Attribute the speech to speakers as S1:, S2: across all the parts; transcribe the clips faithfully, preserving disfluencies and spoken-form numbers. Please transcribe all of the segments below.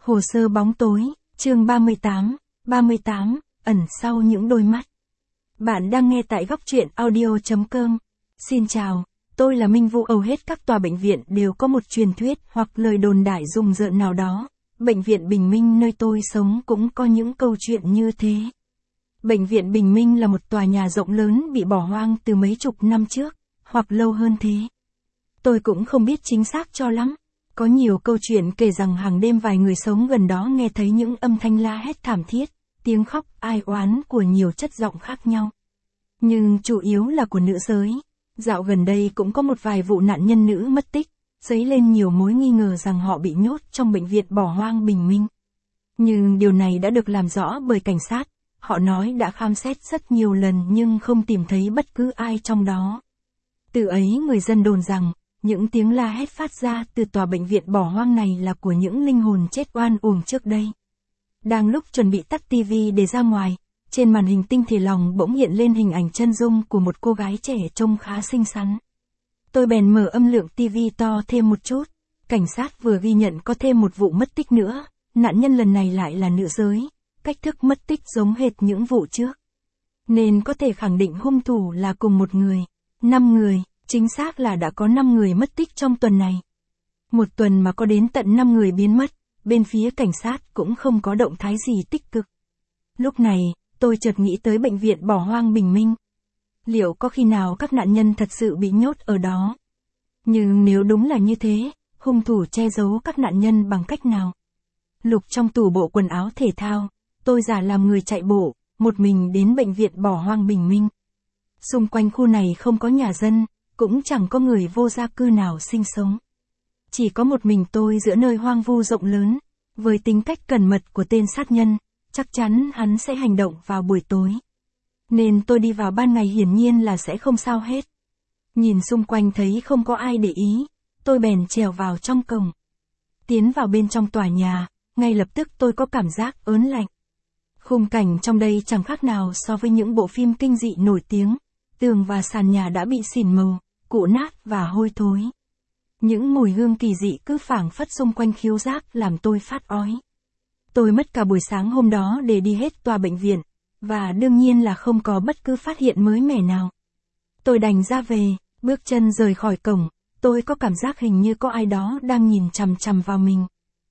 S1: Hồ sơ bóng tối, chương ba mươi tám, ba mươi tám, ẩn sau những đôi mắt. Bạn đang nghe tại góc truyện audio chấm com. Xin chào, tôi là Minh Vũ. Hầu hết các tòa bệnh viện đều có một truyền thuyết hoặc lời đồn đại rùng rợn nào đó. Bệnh viện Bình Minh nơi tôi sống cũng có những câu chuyện như thế. Bệnh viện Bình Minh là một tòa nhà rộng lớn bị bỏ hoang từ mấy chục năm trước, hoặc lâu hơn thế. Tôi cũng không biết chính xác cho lắm. Có nhiều câu chuyện kể rằng hàng đêm vài người sống gần đó nghe thấy những âm thanh la hét thảm thiết, tiếng khóc ai oán của nhiều chất giọng khác nhau. Nhưng chủ yếu là của nữ giới. Dạo gần đây cũng có một vài vụ nạn nhân nữ mất tích, dấy lên nhiều mối nghi ngờ rằng họ bị nhốt trong bệnh viện bỏ hoang Bình Minh. Nhưng điều này đã được làm rõ bởi cảnh sát. Họ nói đã khám xét rất nhiều lần nhưng không tìm thấy bất cứ ai trong đó. Từ ấy người dân đồn rằng, những tiếng la hét phát ra từ tòa bệnh viện bỏ hoang này là của những linh hồn chết oan uổng trước đây. Đang lúc chuẩn bị tắt tivi để ra ngoài, trên màn hình tinh thể lòng bỗng hiện lên hình ảnh chân dung của một cô gái trẻ trông khá xinh xắn. Tôi bèn mở âm lượng tivi to thêm một chút. Cảnh sát vừa ghi nhận có thêm một vụ mất tích nữa, nạn nhân lần này lại là nữ giới, cách thức mất tích giống hệt những vụ trước. Nên có thể khẳng định hung thủ là cùng một người, năm người. Chính xác là đã có năm người mất tích trong tuần này. Một tuần mà có đến tận năm người biến mất, bên phía cảnh sát cũng không có động thái gì tích cực. Lúc này, tôi chợt nghĩ tới bệnh viện bỏ hoang Bình Minh. Liệu có khi nào các nạn nhân thật sự bị nhốt ở đó? Nhưng nếu đúng là như thế, hung thủ che giấu các nạn nhân bằng cách nào? Lục trong tủ bộ quần áo thể thao, tôi giả làm người chạy bộ, một mình đến bệnh viện bỏ hoang Bình Minh. Xung quanh khu này không có nhà dân, cũng chẳng có người vô gia cư nào sinh sống. Chỉ có một mình tôi giữa nơi hoang vu rộng lớn, với tính cách cẩn mật của tên sát nhân, chắc chắn hắn sẽ hành động vào buổi tối. Nên tôi đi vào ban ngày hiển nhiên là sẽ không sao hết. Nhìn xung quanh thấy không có ai để ý, tôi bèn trèo vào trong cổng. Tiến vào bên trong tòa nhà, ngay lập tức tôi có cảm giác ớn lạnh. Khung cảnh trong đây chẳng khác nào so với những bộ phim kinh dị nổi tiếng. Tường và sàn nhà đã bị xỉn màu, cũ nát và hôi thối. Những mùi hương kỳ dị cứ phảng phất xung quanh khiếu giác làm tôi phát ói. Tôi mất cả buổi sáng hôm đó để đi hết tòa bệnh viện, và đương nhiên là không có bất cứ phát hiện mới mẻ nào. Tôi đành ra về, bước chân rời khỏi cổng, tôi có cảm giác hình như có ai đó đang nhìn chằm chằm vào mình.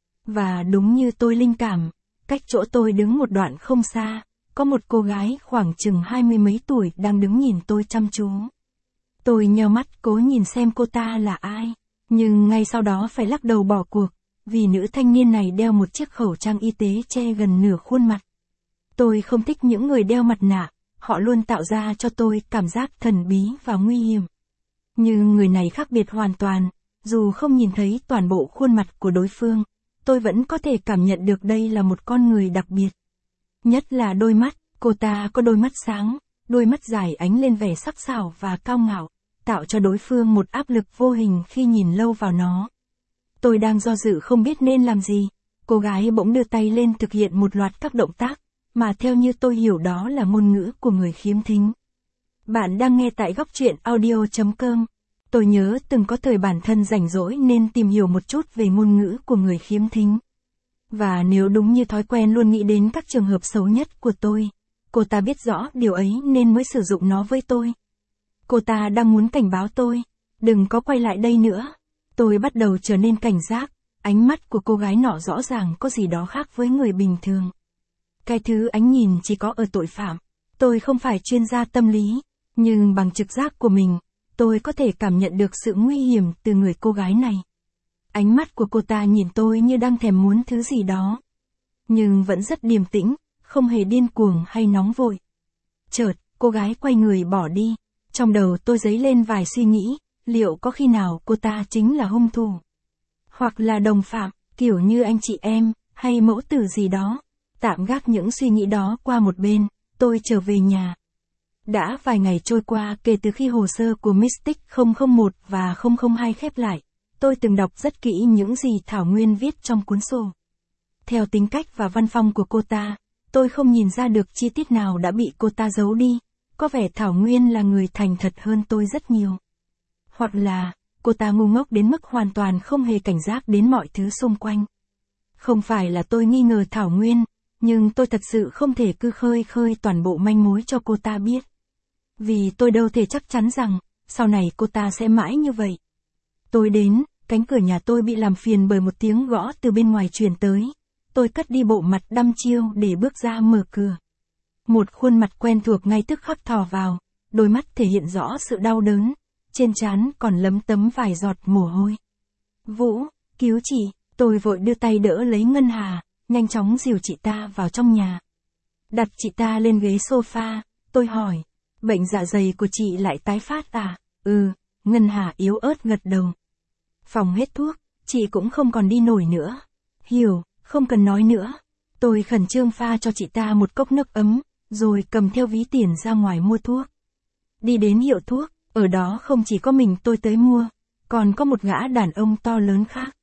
S1: Và đúng như tôi linh cảm, cách chỗ tôi đứng một đoạn không xa, có một cô gái khoảng chừng hai mươi mấy tuổi đang đứng nhìn tôi chăm chú. Tôi nheo mắt cố nhìn xem cô ta là ai, nhưng ngay sau đó phải lắc đầu bỏ cuộc, vì nữ thanh niên này đeo một chiếc khẩu trang y tế che gần nửa khuôn mặt. Tôi không thích những người đeo mặt nạ, họ luôn tạo ra cho tôi cảm giác thần bí và nguy hiểm. Nhưng người này khác biệt hoàn toàn, dù không nhìn thấy toàn bộ khuôn mặt của đối phương, tôi vẫn có thể cảm nhận được đây là một con người đặc biệt. Nhất là đôi mắt, cô ta có đôi mắt sáng, đôi mắt dài ánh lên vẻ sắc sảo và cao ngạo, tạo cho đối phương một áp lực vô hình khi nhìn lâu vào nó. Tôi đang do dự không biết nên làm gì, cô gái bỗng đưa tay lên thực hiện một loạt các động tác, mà theo như tôi hiểu đó là ngôn ngữ của người khiếm thính. Bạn đang nghe tại góc truyện audio chấm com. Tôi nhớ từng có thời bản thân rảnh rỗi nên tìm hiểu một chút về ngôn ngữ của người khiếm thính. Và nếu đúng như thói quen luôn nghĩ đến các trường hợp xấu nhất của tôi, cô ta biết rõ điều ấy nên mới sử dụng nó với tôi. Cô ta đang muốn cảnh báo tôi, đừng có quay lại đây nữa. Tôi bắt đầu trở nên cảnh giác, ánh mắt của cô gái nọ rõ ràng có gì đó khác với người bình thường. Cái thứ ánh nhìn chỉ có ở tội phạm. Tôi không phải chuyên gia tâm lý, nhưng bằng trực giác của mình, tôi có thể cảm nhận được sự nguy hiểm từ người cô gái này. Ánh mắt của cô ta nhìn tôi như đang thèm muốn thứ gì đó. Nhưng vẫn rất điềm tĩnh, không hề điên cuồng hay nóng vội. Chợt, cô gái quay người bỏ đi. Trong đầu tôi dấy lên vài suy nghĩ, liệu có khi nào cô ta chính là hung thủ? Hoặc là đồng phạm, kiểu như anh chị em, hay mẫu tử gì đó. Tạm gác những suy nghĩ đó qua một bên, tôi trở về nhà. Đã vài ngày trôi qua kể từ khi hồ sơ của Mystic không không một và không không hai khép lại. Tôi từng đọc rất kỹ những gì Thảo Nguyên viết trong cuốn sổ. Theo tính cách và văn phong của cô ta, tôi không nhìn ra được chi tiết nào đã bị cô ta giấu đi. Có vẻ Thảo Nguyên là người thành thật hơn tôi rất nhiều. Hoặc là, cô ta ngu ngốc đến mức hoàn toàn không hề cảnh giác đến mọi thứ xung quanh. Không phải là tôi nghi ngờ Thảo Nguyên, nhưng tôi thật sự không thể cứ khơi khơi toàn bộ manh mối cho cô ta biết. Vì tôi đâu thể chắc chắn rằng, sau này cô ta sẽ mãi như vậy. Tôi đến, cánh cửa nhà tôi bị làm phiền bởi một tiếng gõ từ bên ngoài truyền tới. Tôi cất đi bộ mặt đăm chiêu để bước ra mở cửa. Một khuôn mặt quen thuộc ngay tức khắc thò vào, đôi mắt thể hiện rõ sự đau đớn, trên trán còn lấm tấm vài giọt mồ hôi. Vũ, cứu chị, tôi vội đưa tay đỡ lấy Ngân Hà, nhanh chóng dìu chị ta vào trong nhà. Đặt chị ta lên ghế sofa, tôi hỏi, bệnh dạ dày của chị lại tái phát à? Ừ, Ngân Hà yếu ớt gật đầu. Phòng hết thuốc, chị cũng không còn đi nổi nữa. Hiểu, không cần nói nữa. Tôi khẩn trương pha cho chị ta một cốc nước ấm, rồi cầm theo ví tiền ra ngoài mua thuốc. Đi đến hiệu thuốc, ở đó không chỉ có mình tôi tới mua, còn có một gã đàn ông to lớn khác.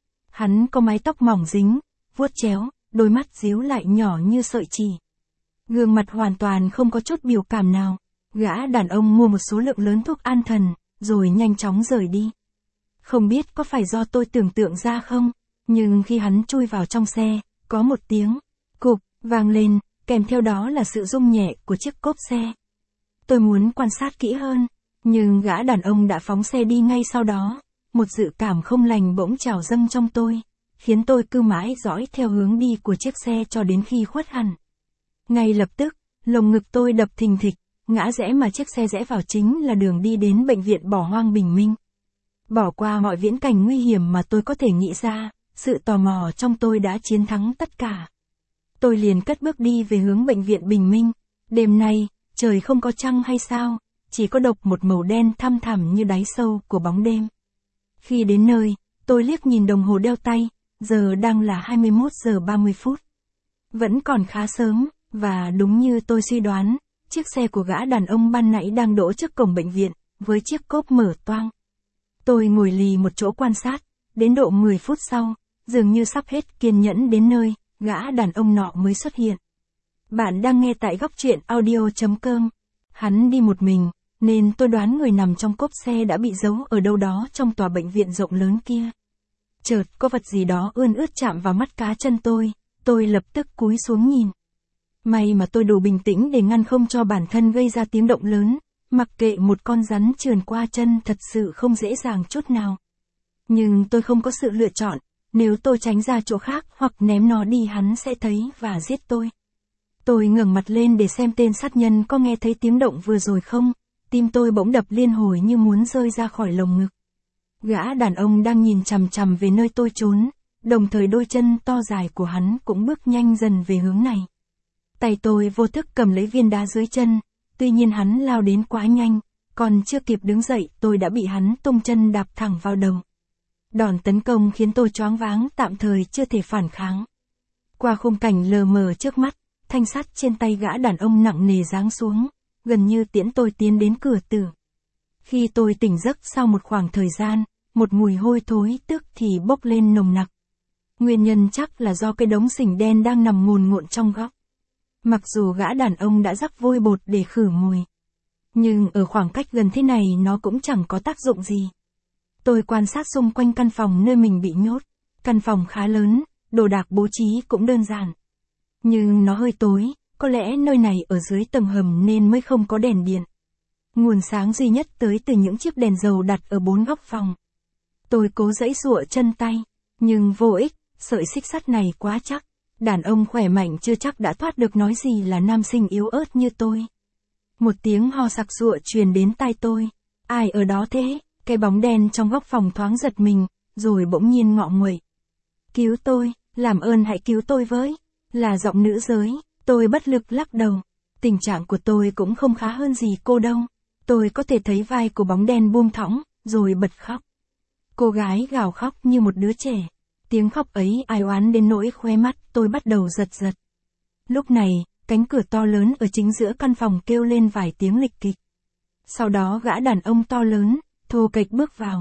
S1: Hắn có mái tóc mỏng dính, vuốt chéo, đôi mắt díu lại nhỏ như sợi chỉ. Gương mặt hoàn toàn không có chút biểu cảm nào. Gã đàn ông mua một số lượng lớn thuốc an thần, rồi nhanh chóng rời đi. Không biết có phải do tôi tưởng tượng ra không, nhưng khi hắn chui vào trong xe, có một tiếng cụp vang lên, kèm theo đó là sự rung nhẹ của chiếc cốp xe. Tôi muốn quan sát kỹ hơn, nhưng gã đàn ông đã phóng xe đi ngay sau đó. Một dự cảm không lành bỗng trào dâng trong tôi, khiến tôi cứ mãi dõi theo hướng đi của chiếc xe cho đến khi khuất hẳn. Ngay lập tức, lồng ngực tôi đập thình thịch, ngã rẽ mà chiếc xe rẽ vào chính là đường đi đến bệnh viện bỏ hoang Bình Minh. Bỏ qua mọi viễn cảnh nguy hiểm mà tôi có thể nghĩ ra, sự tò mò trong tôi đã chiến thắng tất cả. Tôi liền cất bước đi về hướng bệnh viện Bình Minh. Đêm nay, trời không có trăng hay sao, chỉ có độc một màu đen thăm thẳm như đáy sâu của bóng đêm. Khi đến nơi, tôi liếc nhìn đồng hồ đeo tay, giờ đang là hai mươi mốt giờ ba mươi phút. Vẫn còn khá sớm, và đúng như tôi suy đoán, chiếc xe của gã đàn ông ban nãy đang đỗ trước cổng bệnh viện, với chiếc cốp mở toang. Tôi ngồi lì một chỗ quan sát, đến độ mười phút sau, dường như sắp hết kiên nhẫn đến nơi, gã đàn ông nọ mới xuất hiện. Bạn đang nghe tại góc truyện audio chấm com. Hắn đi một mình, nên tôi đoán người nằm trong cốp xe đã bị giấu ở đâu đó trong tòa bệnh viện rộng lớn kia. Chợt có vật gì đó ươn ướt chạm vào mắt cá chân tôi, tôi lập tức cúi xuống nhìn. May mà tôi đủ bình tĩnh để ngăn không cho bản thân gây ra tiếng động lớn, mặc kệ một con rắn trườn qua chân thật sự không dễ dàng chút nào. Nhưng tôi không có sự lựa chọn, nếu tôi tránh ra chỗ khác hoặc ném nó đi hắn sẽ thấy và giết tôi. Tôi ngẩng mặt lên để xem tên sát nhân có nghe thấy tiếng động vừa rồi không, tim tôi bỗng đập liên hồi như muốn rơi ra khỏi lồng ngực. Gã đàn ông đang nhìn chằm chằm về nơi tôi trốn, đồng thời đôi chân to dài của hắn cũng bước nhanh dần về hướng này. Tay tôi vô thức cầm lấy viên đá dưới chân, tuy nhiên hắn lao đến quá nhanh, còn chưa kịp đứng dậy tôi đã bị hắn tung chân đạp thẳng vào đầu. Đòn tấn công khiến tôi choáng váng tạm thời chưa thể phản kháng. Qua khung cảnh lờ mờ trước mắt, thanh sắt trên tay gã đàn ông nặng nề giáng xuống, gần như tiễn tôi tiến đến cửa tử. Khi tôi tỉnh giấc sau một khoảng thời gian, một mùi hôi thối tức thì bốc lên nồng nặc. Nguyên nhân chắc là do cái đống sình đen đang nằm ngồn ngộn trong góc. Mặc dù gã đàn ông đã rắc vôi bột để khử mùi, nhưng ở khoảng cách gần thế này nó cũng chẳng có tác dụng gì. Tôi quan sát xung quanh căn phòng nơi mình bị nhốt. Căn phòng khá lớn, đồ đạc bố trí cũng đơn giản. Nhưng nó hơi tối, có lẽ nơi này ở dưới tầng hầm nên mới không có đèn điện. Nguồn sáng duy nhất tới từ những chiếc đèn dầu đặt ở bốn góc phòng. Tôi cố giãy giụa chân tay, nhưng vô ích, sợi xích sắt này quá chắc. Đàn ông khỏe mạnh chưa chắc đã thoát được, nói gì là nam sinh yếu ớt như tôi. Một tiếng ho sặc sụa truyền đến tai tôi. Ai ở đó thế? Cái bóng đen trong góc phòng thoáng giật mình, rồi bỗng nhiên ngọ nguậy. Cứu tôi, làm ơn hãy cứu tôi với. Là giọng nữ giới, tôi bất lực lắc đầu. Tình trạng của tôi cũng không khá hơn gì cô đâu. Tôi có thể thấy vai của bóng đen buông thõng, rồi bật khóc. Cô gái gào khóc như một đứa trẻ. Tiếng khóc ấy ai oán đến nỗi khóe mắt tôi bắt đầu giật giật. Lúc này, cánh cửa to lớn ở chính giữa căn phòng kêu lên vài tiếng lịch kịch. Sau đó gã đàn ông to lớn, thô kệch bước vào.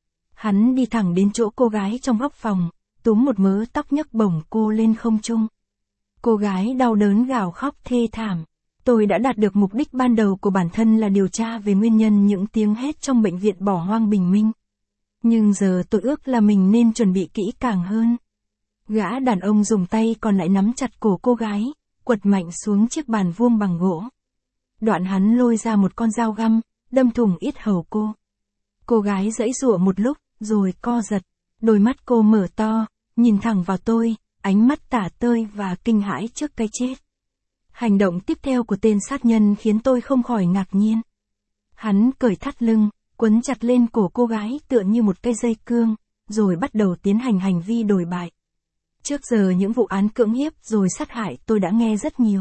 S1: Hắn đi thẳng đến chỗ cô gái trong góc phòng, túm một mớ tóc nhấc bổng cô lên không trung. Cô gái đau đớn gào khóc thê thảm. Tôi đã đạt được mục đích ban đầu của bản thân là điều tra về nguyên nhân những tiếng hét trong bệnh viện bỏ hoang Bình Minh. Nhưng giờ tôi ước là mình nên chuẩn bị kỹ càng hơn. Gã đàn ông dùng tay còn lại nắm chặt cổ cô gái, quật mạnh xuống chiếc bàn vuông bằng gỗ. Đoạn hắn lôi ra một con dao găm, đâm thủng yết hầu cô. Cô gái giãy giụa một lúc, rồi co giật. Đôi mắt cô mở to, nhìn thẳng vào tôi, ánh mắt tả tơi và kinh hãi trước cái chết. Hành động tiếp theo của tên sát nhân khiến tôi không khỏi ngạc nhiên. Hắn cởi thắt lưng, quấn chặt lên cổ cô gái tựa như một cây dây cương, rồi bắt đầu tiến hành hành vi đồi bại. Trước giờ những vụ án cưỡng hiếp rồi sát hại tôi đã nghe rất nhiều.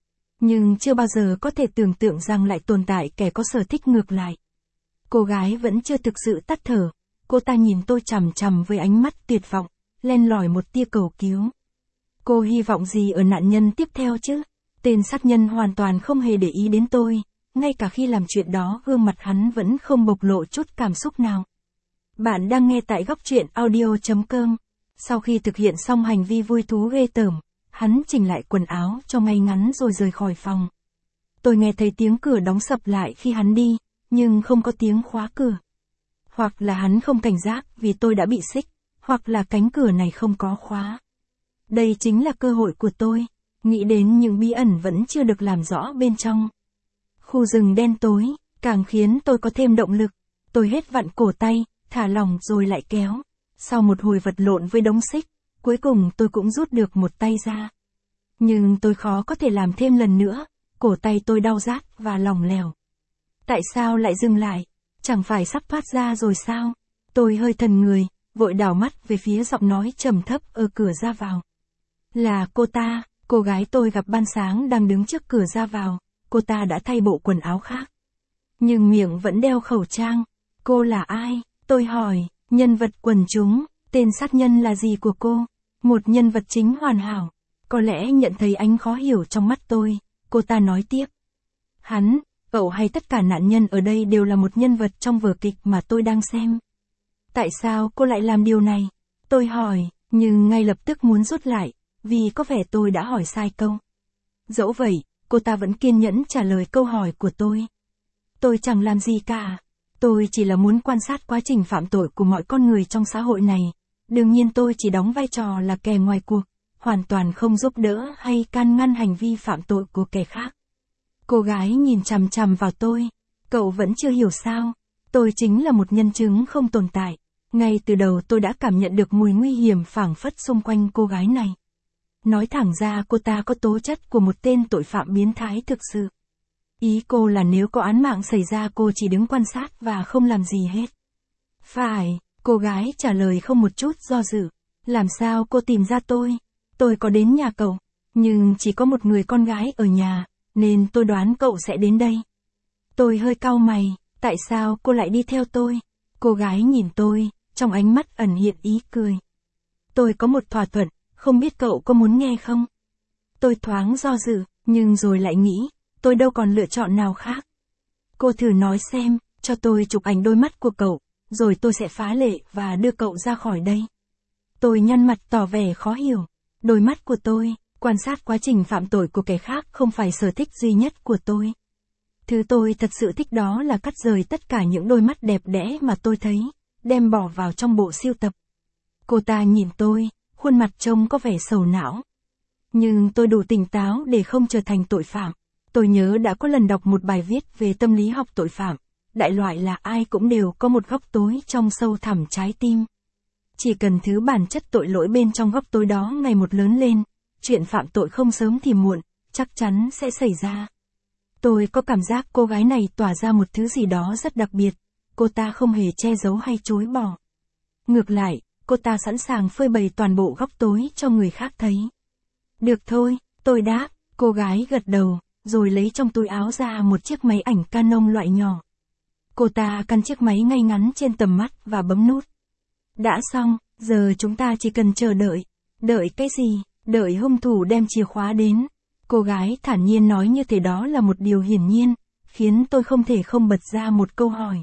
S1: Nhưng chưa bao giờ có thể tưởng tượng rằng lại tồn tại kẻ có sở thích ngược lại. Cô gái vẫn chưa thực sự tắt thở, cô ta nhìn tôi chằm chằm với ánh mắt tuyệt vọng, len lỏi một tia cầu cứu. Cô hy vọng gì ở nạn nhân tiếp theo chứ? Tên sát nhân hoàn toàn không hề để ý đến tôi, ngay cả khi làm chuyện đó gương mặt hắn vẫn không bộc lộ chút cảm xúc nào. Bạn đang nghe tại góc truyện audio chấm com. Sau khi thực hiện xong hành vi vui thú ghê tởm, hắn chỉnh lại quần áo cho ngay ngắn rồi rời khỏi phòng. Tôi nghe thấy tiếng cửa đóng sập lại khi hắn đi, nhưng không có tiếng khóa cửa. Hoặc là hắn không cảnh giác vì tôi đã bị xích, hoặc là cánh cửa này không có khóa. Đây chính là cơ hội của tôi, nghĩ đến những bí ẩn vẫn chưa được làm rõ bên trong. Khu rừng đen tối, càng khiến tôi có thêm động lực. Tôi hết vặn cổ tay, thả lỏng rồi lại kéo. Sau một hồi vật lộn với đống xích, cuối cùng tôi cũng rút được một tay ra. Nhưng tôi khó có thể làm thêm lần nữa, cổ tay tôi đau rát và lỏng lẻo. Tại sao lại dừng lại? Chẳng phải sắp thoát ra rồi sao? Tôi hơi thần người, vội đảo mắt về phía giọng nói trầm thấp ở cửa ra vào. Là cô ta, cô gái tôi gặp ban sáng đang đứng trước cửa ra vào, cô ta đã thay bộ quần áo khác. Nhưng miệng vẫn đeo khẩu trang. Cô là ai? Tôi hỏi. Nhân vật quần chúng, tên sát nhân là gì của cô? Một nhân vật chính hoàn hảo. Có lẽ nhận thấy ánh khó hiểu trong mắt tôi, cô ta nói tiếp. Hắn, cậu hay tất cả nạn nhân ở đây đều là một nhân vật trong vở kịch mà tôi đang xem. Tại sao cô lại làm điều này? Tôi hỏi, nhưng ngay lập tức muốn rút lại, vì có vẻ tôi đã hỏi sai câu. Dẫu vậy, cô ta vẫn kiên nhẫn trả lời câu hỏi của tôi. Tôi chẳng làm gì cả. Tôi chỉ là muốn quan sát quá trình phạm tội của mọi con người trong xã hội này. Đương nhiên tôi chỉ đóng vai trò là kẻ ngoài cuộc, hoàn toàn không giúp đỡ hay can ngăn hành vi phạm tội của kẻ khác. Cô gái nhìn chằm chằm vào tôi. Cậu vẫn chưa hiểu sao? Tôi chính là một nhân chứng không tồn tại. Ngay từ đầu tôi đã cảm nhận được mùi nguy hiểm phảng phất xung quanh cô gái này. Nói thẳng ra cô ta có tố chất của một tên tội phạm biến thái thực sự. Ý cô là nếu có án mạng xảy ra cô chỉ đứng quan sát và không làm gì hết. Phải, cô gái trả lời không một chút do dự. Làm sao cô tìm ra tôi? Tôi có đến nhà cậu, nhưng chỉ có một người con gái ở nhà, nên tôi đoán cậu sẽ đến đây. Tôi hơi cau mày, tại sao cô lại đi theo tôi? Cô gái nhìn tôi, trong ánh mắt ẩn hiện ý cười. Tôi có một thỏa thuận, không biết cậu có muốn nghe không? Tôi thoáng do dự, nhưng rồi lại nghĩ, tôi đâu còn lựa chọn nào khác. Cô thử nói xem, cho tôi chụp ảnh đôi mắt của cậu, rồi tôi sẽ phá lệ và đưa cậu ra khỏi đây. Tôi nhăn mặt tỏ vẻ khó hiểu. Đôi mắt của tôi, quan sát quá trình phạm tội của kẻ khác không phải sở thích duy nhất của tôi. Thứ tôi thật sự thích đó là cắt rời tất cả những đôi mắt đẹp đẽ mà tôi thấy, đem bỏ vào trong bộ sưu tập. Cô ta nhìn tôi, khuôn mặt trông có vẻ sầu não. Nhưng tôi đủ tỉnh táo để không trở thành tội phạm. Tôi nhớ đã có lần đọc một bài viết về tâm lý học tội phạm. Đại loại là ai cũng đều có một góc tối trong sâu thẳm trái tim. Chỉ cần thứ bản chất tội lỗi bên trong góc tối đó ngày một lớn lên, chuyện phạm tội không sớm thì muộn, chắc chắn sẽ xảy ra. Tôi có cảm giác cô gái này tỏa ra một thứ gì đó rất đặc biệt. Cô ta không hề che giấu hay chối bỏ. Ngược lại, cô ta sẵn sàng phơi bày toàn bộ góc tối cho người khác thấy. Được thôi, tôi đáp, cô gái gật đầu, rồi lấy trong túi áo ra một chiếc máy ảnh Canon loại nhỏ. Cô ta căn chiếc máy ngay ngắn trên tầm mắt và bấm nút. Đã xong, giờ chúng ta chỉ cần chờ đợi. Đợi cái gì? Đợi hung thủ đem chìa khóa đến. Cô gái thản nhiên nói như thế đó là một điều hiển nhiên, khiến tôi không thể không bật ra một câu hỏi.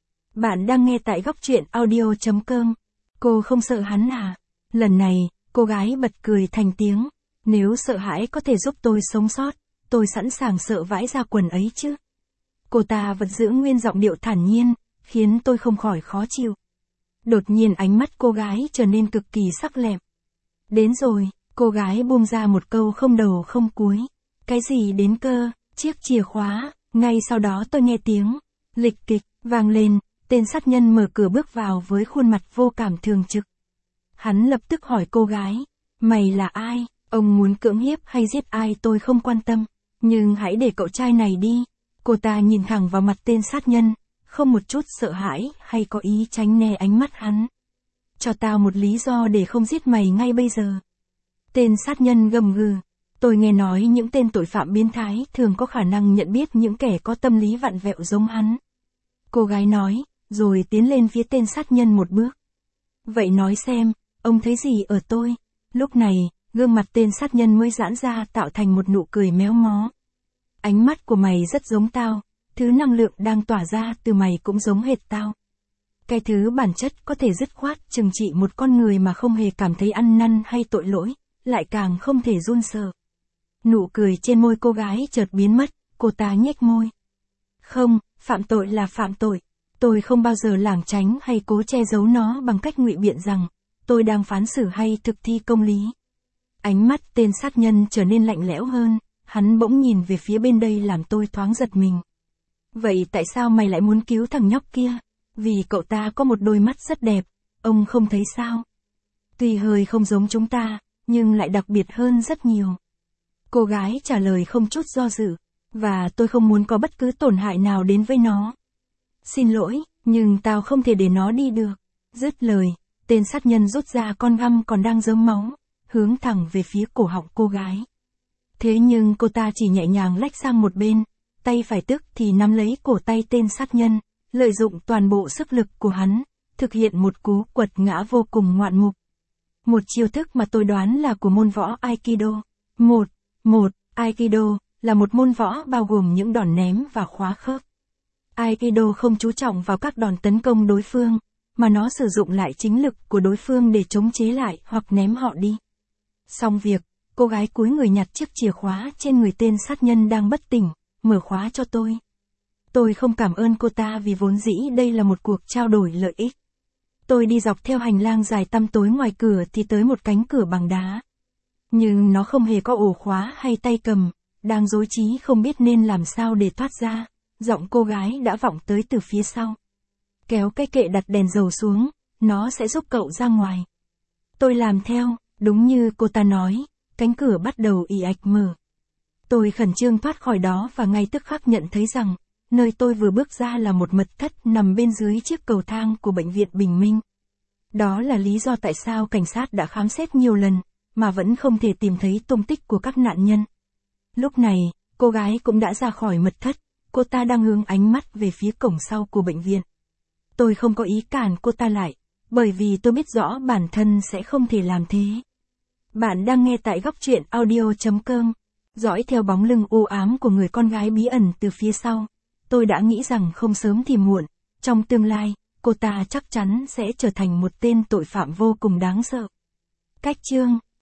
S1: Bạn đang nghe tại góc truyện audio chấm com. Cô không sợ hắn à? Lần này, cô gái bật cười thành tiếng. Nếu sợ hãi có thể giúp tôi sống sót, tôi sẵn sàng sợ vãi ra quần ấy chứ. Cô ta vẫn giữ nguyên giọng điệu thản nhiên, khiến tôi không khỏi khó chịu. Đột nhiên ánh mắt cô gái trở nên cực kỳ sắc lẹm. Đến rồi, cô gái buông ra một câu không đầu không cuối. Cái gì đến cơ, chiếc chìa khóa, ngay sau đó tôi nghe tiếng, lịch kịch, vang lên, tên sát nhân mở cửa bước vào với khuôn mặt vô cảm thường trực. Hắn lập tức hỏi cô gái, mày là ai, ông muốn cưỡng hiếp hay giết ai tôi không quan tâm, nhưng hãy để cậu trai này đi. Cô ta nhìn thẳng vào mặt tên sát nhân, không một chút sợ hãi hay có ý tránh né ánh mắt hắn. Cho tao một lý do để không giết mày ngay bây giờ. Tên sát nhân gầm gừ. Tôi nghe nói những tên tội phạm biến thái thường có khả năng nhận biết những kẻ có tâm lý vặn vẹo giống hắn. Cô gái nói, rồi tiến lên phía tên sát nhân một bước. Vậy nói xem, ông thấy gì ở tôi? Lúc này, gương mặt tên sát nhân mới giãn ra tạo thành một nụ cười méo mó. Ánh mắt của mày rất giống tao, thứ năng lượng đang tỏa ra từ mày cũng giống hệt tao. Cái thứ bản chất có thể dứt khoát trừng trị một con người mà không hề cảm thấy ăn năn hay tội lỗi, lại càng không thể run sợ. Nụ cười trên môi cô gái chợt biến mất, cô ta nhếch môi. Không, phạm tội là phạm tội. Tôi không bao giờ lảng tránh hay cố che giấu nó bằng cách ngụy biện rằng tôi đang phán xử hay thực thi công lý. Ánh mắt tên sát nhân trở nên lạnh lẽo hơn, hắn bỗng nhìn về phía bên đây làm tôi thoáng giật mình. Vậy tại sao mày lại muốn cứu thằng nhóc kia? Vì cậu ta có một đôi mắt rất đẹp, ông không thấy sao? Tuy hơi không giống chúng ta, nhưng lại đặc biệt hơn rất nhiều. Cô gái trả lời không chút do dự, và tôi không muốn có bất cứ tổn hại nào đến với nó. Xin lỗi, nhưng tao không thể để nó đi được. Dứt lời, tên sát nhân rút ra con găm còn đang rớm máu, hướng thẳng về phía cổ họng cô gái. Thế nhưng cô ta chỉ nhẹ nhàng lách sang một bên, tay phải tức thì nắm lấy cổ tay tên sát nhân, lợi dụng toàn bộ sức lực của hắn, thực hiện một cú quật ngã vô cùng ngoạn mục. Một chiêu thức mà tôi đoán là của môn võ Aikido. Một, một, Aikido là một môn võ bao gồm những đòn ném và khóa khớp. Aikido không chú trọng vào các đòn tấn công đối phương, mà nó sử dụng lại chính lực của đối phương để chống chế lại hoặc ném họ đi. Xong việc, cô gái cúi người nhặt chiếc chìa khóa trên người tên sát nhân đang bất tỉnh, mở khóa cho tôi. Tôi không cảm ơn cô ta vì vốn dĩ đây là một cuộc trao đổi lợi ích. Tôi đi dọc theo hành lang dài tăm tối ngoài cửa thì tới một cánh cửa bằng đá. Nhưng nó không hề có ổ khóa hay tay cầm, đang rối trí không biết nên làm sao để thoát ra, giọng cô gái đã vọng tới từ phía sau. Kéo cái kệ đặt đèn dầu xuống, nó sẽ giúp cậu ra ngoài. Tôi làm theo, đúng như cô ta nói, cánh cửa bắt đầu ì ạch mở. Tôi khẩn trương thoát khỏi đó và ngay tức khắc nhận thấy rằng, nơi tôi vừa bước ra là một mật thất nằm bên dưới chiếc cầu thang của bệnh viện Bình Minh. Đó là lý do tại sao cảnh sát đã khám xét nhiều lần, mà vẫn không thể tìm thấy tung tích của các nạn nhân. Lúc này, cô gái cũng đã ra khỏi mật thất, cô ta đang hướng ánh mắt về phía cổng sau của bệnh viện. Tôi không có ý cản cô ta lại, bởi vì tôi biết rõ bản thân sẽ không thể làm thế. Bạn đang nghe tại góc truyện audio chấm com. Dõi theo bóng lưng u ám của người con gái bí ẩn từ phía sau. Tôi đã nghĩ rằng không sớm thì muộn, trong tương lai, cô ta chắc chắn sẽ trở thành một tên tội phạm vô cùng đáng sợ. Cách chương